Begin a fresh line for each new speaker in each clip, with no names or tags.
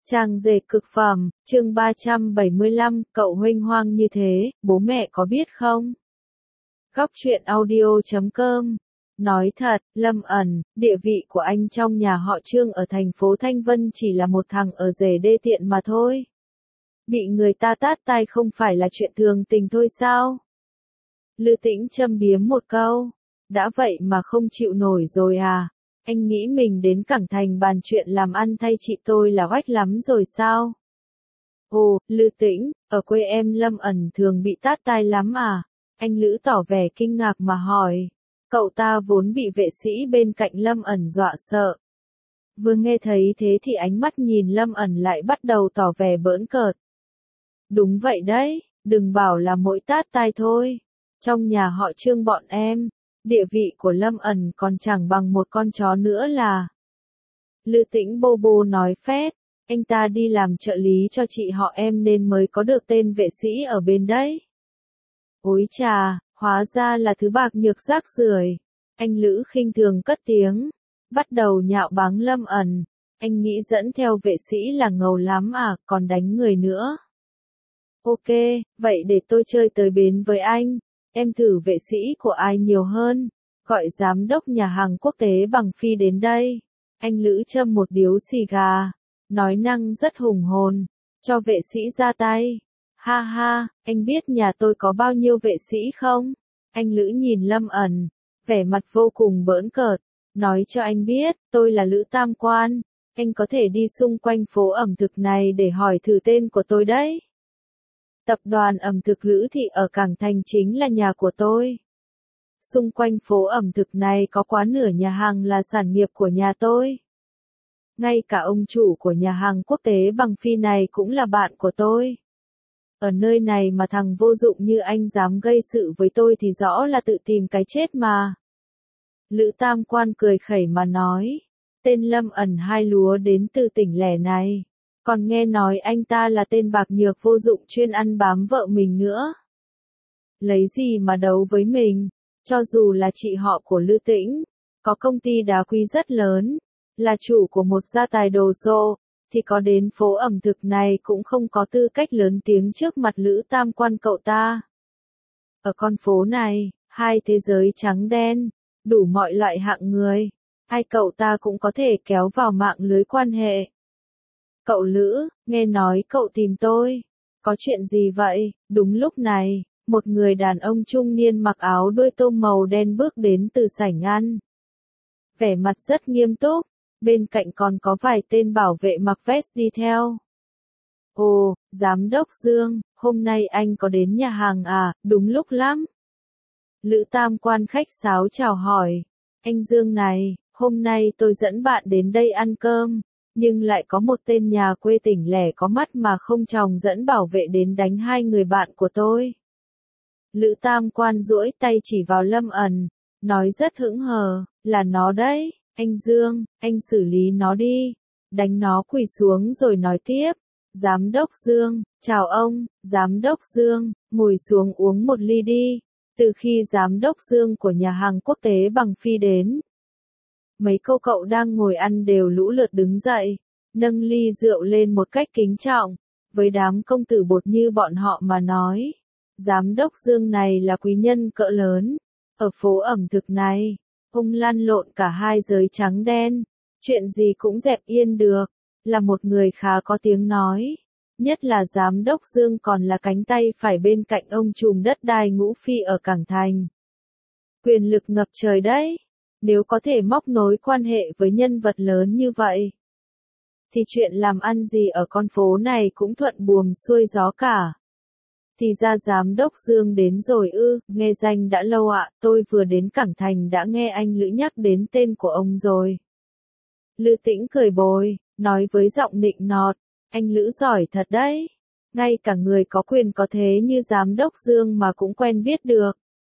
Trang dệt cực phẩm, chương 375, cậu huênh hoang như thế, bố mẹ có biết không? Góc truyện audio.com. Nói thật, Lâm Ẩn, địa vị của anh trong nhà họ Trương ở thành phố Thanh Vân chỉ là một thằng ở rể đê tiện mà thôi. Bị người ta tát tay không phải là chuyện thường tình thôi sao? Lư Tĩnh châm biếm một câu. Đã vậy mà không chịu nổi rồi à? Anh nghĩ mình đến Cảng Thành bàn chuyện làm ăn thay chị tôi là oách lắm rồi sao? Ồ, Lư Tĩnh, ở quê em Lâm Ẩn thường bị tát tai lắm à? Anh Lữ tỏ vẻ kinh ngạc mà hỏi. Cậu ta vốn bị vệ sĩ bên cạnh Lâm Ẩn dọa sợ. Vừa nghe thấy thế thì ánh mắt nhìn Lâm Ẩn lại bắt đầu tỏ vẻ bỡn cợt. Đúng vậy đấy, đừng bảo là mỗi tát tai thôi. Trong nhà họ Trương bọn em, địa vị của Lâm Ẩn còn chẳng bằng một con chó nữa là. Lư Tĩnh bô bô nói phét, anh ta đi làm trợ lý cho chị họ em nên mới có được tên vệ sĩ ở bên đấy. Ôi chà, hóa ra là thứ bạc nhược rác rưởi. Anh Lữ khinh thường cất tiếng, bắt đầu nhạo báng Lâm Ẩn. Anh nghĩ dẫn theo vệ sĩ là ngầu lắm à, còn đánh người nữa. Ok, vậy để tôi chơi tới bến với anh. Em thử vệ sĩ của ai nhiều hơn, gọi giám đốc nhà hàng quốc tế bằng Phi đến đây. Anh Lữ châm một điếu xì gà, nói năng rất hùng hồn, cho vệ sĩ ra tay. Ha ha, anh biết nhà tôi có bao nhiêu vệ sĩ không? Anh Lữ nhìn Lâm Ẩn, vẻ mặt vô cùng bỡn cợt, nói cho anh biết, tôi là Lữ Tam Quan, anh có thể đi xung quanh phố ẩm thực này để hỏi thử tên của tôi đấy. Tập đoàn ẩm thực Lữ Thị ở Cảng Thành chính là nhà của tôi. Xung quanh phố ẩm thực này có quá nửa nhà hàng là sản nghiệp của nhà tôi. Ngay cả ông chủ của nhà hàng quốc tế bằng Phi này cũng là bạn của tôi. Ở nơi này mà thằng vô dụng như anh dám gây sự với tôi thì rõ là tự tìm cái chết mà. Lữ Tam Quan cười khẩy mà nói. Tên Lâm Ẩn hai lúa đến từ tỉnh lẻ này. Còn nghe nói anh ta là tên bạc nhược vô dụng chuyên ăn bám vợ mình nữa. Lấy gì mà đấu với mình, cho dù là chị họ của Lư Tĩnh, có công ty đá quý rất lớn, là chủ của một gia tài đồ sộ, thì có đến phố ẩm thực này cũng không có tư cách lớn tiếng trước mặt Lữ Tam Quan cậu ta. Ở con phố này, hai thế giới trắng đen, đủ mọi loại hạng người, ai cậu ta cũng có thể kéo vào mạng lưới quan hệ. Cậu Lữ, nghe nói cậu tìm tôi. Có chuyện gì vậy? Đúng lúc này, một người đàn ông trung niên mặc áo đuôi tôm màu đen bước đến từ sảnh ăn. Vẻ mặt rất nghiêm túc, bên cạnh còn có vài tên bảo vệ mặc vest đi theo. Ồ, Giám đốc Dương, hôm nay anh có đến nhà hàng à, đúng lúc lắm. Lữ Tam Quan khách sáo chào hỏi. Anh Dương này, hôm nay tôi dẫn bạn đến đây ăn cơm. Nhưng lại có một tên nhà quê tỉnh lẻ có mắt mà không tròng dẫn bảo vệ đến đánh hai người bạn của tôi. Lữ Tam Quan duỗi tay chỉ vào Lâm Ẩn, nói rất hững hờ, là nó đấy, anh Dương, anh xử lý nó đi, đánh nó quỳ xuống rồi nói tiếp. Giám đốc Dương, chào ông, Giám đốc Dương, ngồi xuống uống một ly đi. Từ khi Giám đốc Dương của nhà hàng quốc tế bằng Phi đến, mấy cô cậu đang ngồi ăn đều lũ lượt đứng dậy, nâng ly rượu lên một cách kính trọng, với đám công tử bột như bọn họ mà nói. Giám đốc Dương này là quý nhân cỡ lớn, ở phố ẩm thực này, ông lăn lộn cả hai giới trắng đen, chuyện gì cũng dẹp yên được, là một người khá có tiếng nói. Nhất là Giám đốc Dương còn là cánh tay phải bên cạnh ông trùm đất đai Ngũ Phi ở Cảng Thành. Quyền lực ngập trời đấy. Nếu có thể móc nối quan hệ với nhân vật lớn như vậy, thì chuyện làm ăn gì ở con phố này cũng thuận buồm xuôi gió cả. Thì ra Giám đốc Dương đến rồi ư, nghe danh đã lâu ạ, tôi vừa đến Cảng Thành đã nghe anh Lữ nhắc đến tên của ông rồi. Lư Tĩnh cười bồi, nói với giọng nịnh nọt, anh Lữ giỏi thật đấy, ngay cả người có quyền có thế như Giám đốc Dương mà cũng quen biết được.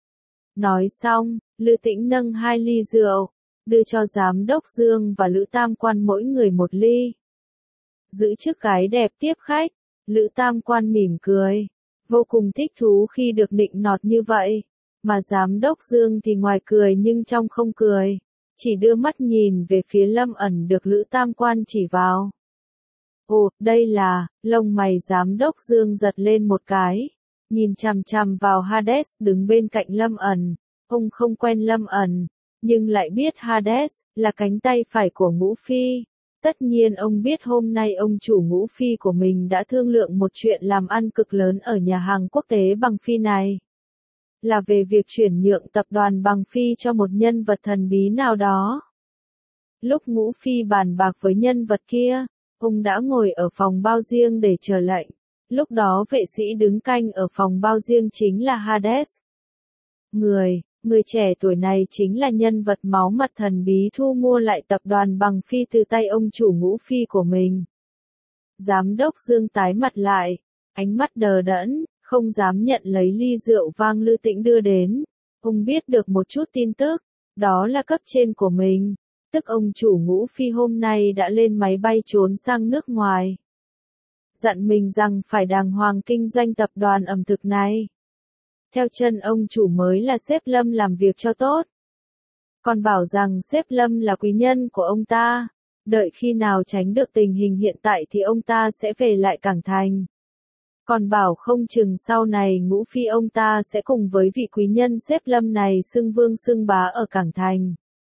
Nói xong, Lư Tĩnh nâng hai ly rượu, đưa cho Giám đốc Dương và Lữ Tam Quan mỗi người một ly. Giữ chiếc gái đẹp tiếp khách, Lữ Tam Quan mỉm cười, vô cùng thích thú khi được nịnh nọt như vậy, mà Giám đốc Dương thì ngoài cười nhưng trong không cười, chỉ đưa mắt nhìn về phía Lâm Ẩn được Lữ Tam Quan chỉ vào. Ồ, đây là, lông mày giám đốc Dương giật lên một cái, nhìn chằm chằm vào Hades đứng bên cạnh Lâm ẩn. Ông không quen Lâm ẩn, nhưng lại biết Hades là cánh tay phải của Ngũ Phi. Tất nhiên ông biết hôm nay ông chủ Ngũ Phi của mình đã thương lượng một chuyện làm ăn cực lớn ở nhà hàng quốc tế Bằng Phi này. Là về việc chuyển nhượng tập đoàn Bằng Phi cho một nhân vật thần bí nào đó. Lúc Ngũ Phi bàn bạc với nhân vật kia, ông đã ngồi ở phòng bao riêng để chờ lệnh. Lúc đó vệ sĩ đứng canh ở phòng bao riêng chính là Hades. Người trẻ tuổi này chính là nhân vật máu mặt thần bí thu mua lại tập đoàn Bằng Phi từ tay ông chủ Ngũ Phi của mình. Giám đốc Dương tái mặt lại, ánh mắt đờ đẫn, không dám nhận lấy ly rượu vang Lư Tĩnh đưa đến. Ông biết được một chút tin tức, đó là cấp trên của mình, tức ông chủ Ngũ Phi hôm nay đã lên máy bay trốn sang nước ngoài. Dặn mình rằng phải đàng hoàng kinh doanh tập đoàn ẩm thực này. Theo chân ông chủ mới là sếp Lâm làm việc cho tốt. Còn bảo rằng sếp Lâm là quý nhân của ông ta. Đợi khi nào tránh được tình hình hiện tại thì ông ta sẽ về lại Cảng Thành. Còn bảo không chừng sau này Ngũ Phi ông ta sẽ cùng với vị quý nhân sếp Lâm này xưng vương xưng bá ở Cảng Thành.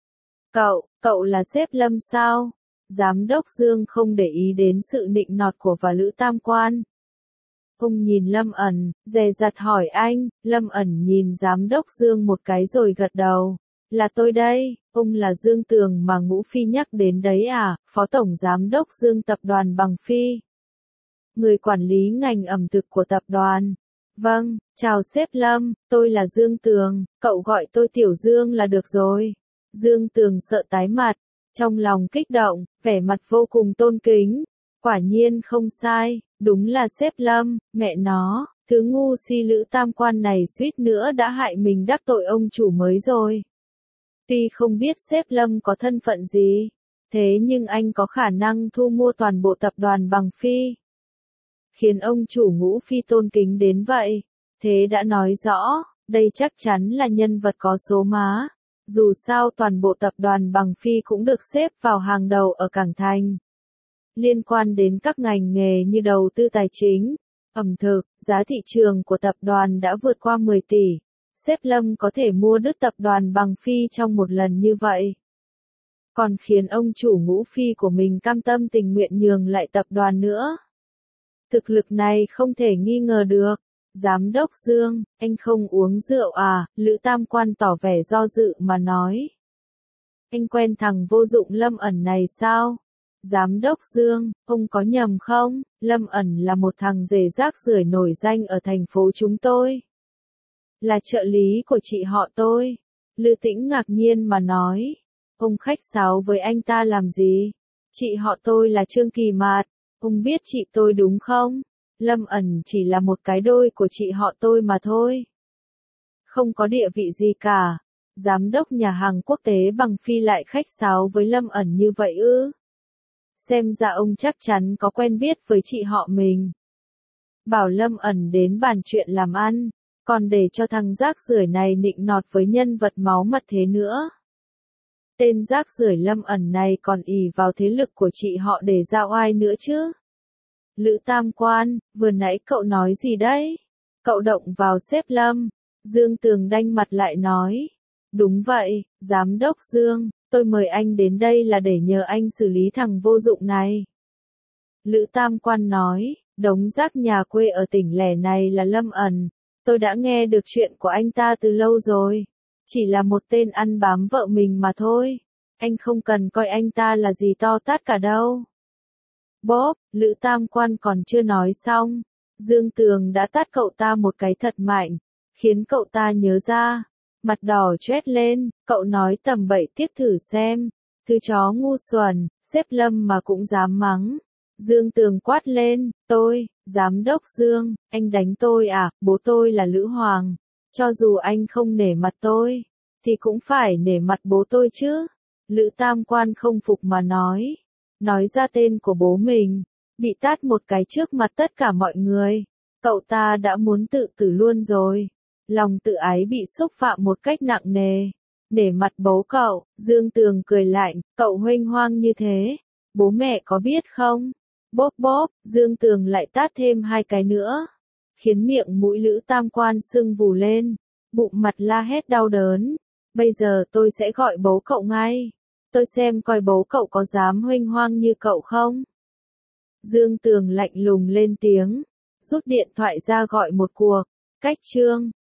Cậu là sếp Lâm sao? Giám đốc Dương không để ý đến sự nịnh nọt của và Lữ Tam Quan. Ông nhìn Lâm ẩn, dè dặt hỏi anh. Lâm ẩn nhìn giám đốc Dương một cái rồi gật đầu. Là tôi đây, ông là Dương Tường mà Ngũ Phi nhắc đến đấy à, phó tổng giám đốc Dương tập đoàn Bằng Phi. Người quản lý ngành ẩm thực của tập đoàn. Vâng, chào sếp Lâm, tôi là Dương Tường, cậu gọi tôi Tiểu Dương là được rồi. Dương Tường sợ tái mặt, trong lòng kích động, vẻ mặt vô cùng tôn kính. Quả nhiên không sai, đúng là sếp Lâm, mẹ nó, thứ ngu si Lữ Tam Quan này suýt nữa đã hại mình đắc tội ông chủ mới rồi. Tuy không biết sếp Lâm có thân phận gì, thế nhưng anh có khả năng thu mua toàn bộ tập đoàn Bằng Phi. Khiến ông chủ Ngũ Phi tôn kính đến vậy, thế đã nói rõ, đây chắc chắn là nhân vật có số má. Dù sao toàn bộ tập đoàn Bằng Phi cũng được xếp vào hàng đầu ở Cảng Thành. Liên quan đến các ngành nghề như đầu tư tài chính, ẩm thực, giá thị trường của tập đoàn đã vượt qua 10 tỷ. Sếp Lâm có thể mua đứt tập đoàn Bằng Phi trong một lần như vậy. Còn khiến ông chủ Ngũ Phi của mình cam tâm tình nguyện nhường lại tập đoàn nữa. Thực lực này không thể nghi ngờ được. Giám đốc Dương, anh không uống rượu à? Lữ Tam Quan tỏ vẻ do dự mà nói. Anh quen thằng vô dụng Lâm ẩn này sao? Giám đốc Dương, ông có nhầm không? Lâm ẩn là một thằng rể rác rưởi nổi danh ở thành phố chúng tôi. Là trợ lý của chị họ tôi. Lư Tĩnh ngạc nhiên mà nói. Ông khách sáo với anh ta làm gì? Chị họ tôi là Trương Kỳ Mạt. Ông biết chị tôi đúng không? Lâm ẩn chỉ là một cái đôi của chị họ tôi mà thôi. Không có địa vị gì cả. Giám đốc nhà hàng quốc tế Bằng Phi lại khách sáo với Lâm ẩn như vậy ư? Xem ra ông chắc chắn có quen biết với chị họ mình. Bảo Lâm ẩn đến bàn chuyện làm ăn, còn để cho thằng rác rưởi này nịnh nọt với nhân vật máu mặt thế nữa. Tên rác rưởi Lâm ẩn này còn ỷ vào thế lực của chị họ để ra oai nữa chứ. Lữ Tam Quan, vừa nãy cậu nói gì đấy? Cậu động vào sếp Lâm. Dương Tường đanh mặt lại nói. Đúng vậy, giám đốc Dương, tôi mời anh đến đây là để nhờ anh xử lý thằng vô dụng này. Lữ Tam Quan nói, đống rác nhà quê ở tỉnh lẻ này là Lâm ẩn. Tôi đã nghe được chuyện của anh ta từ lâu rồi. Chỉ là một tên ăn bám vợ mình mà thôi. Anh không cần coi anh ta là gì to tát cả đâu. Bóp, Lữ Tam Quan còn chưa nói xong. Dương Tường đã tát cậu ta một cái thật mạnh, khiến cậu ta nhớ ra. Mặt đỏ choét lên, cậu nói tầm bậy tiếp thử xem. Thứ chó ngu xuẩn, sếp Lâm mà cũng dám mắng. Dương Tường quát lên, giám đốc Dương, anh đánh tôi à? Bố tôi là Lữ Hoàng. Cho dù anh không nể mặt tôi, thì cũng phải nể mặt bố tôi chứ. Lữ Tam Quan không phục mà nói ra tên của bố mình, bị tát một cái trước mặt tất cả mọi người. Cậu ta đã muốn tự tử luôn rồi. Lòng tự ái bị xúc phạm một cách nặng nề. Để mặt bố cậu, Dương Tường cười lạnh, cậu huênh hoang như thế. Bố mẹ có biết không? Bốp bốp, Dương Tường lại tát thêm 2 cái nữa, khiến miệng mũi Lữ Tam Quan sưng vù lên, bụng mặt la hét đau đớn. Bây giờ tôi sẽ gọi bố cậu ngay. Tôi xem coi bố cậu có dám huênh hoang như cậu không? Dương Tường lạnh lùng lên tiếng, rút điện thoại ra gọi một cuộc. Cách chương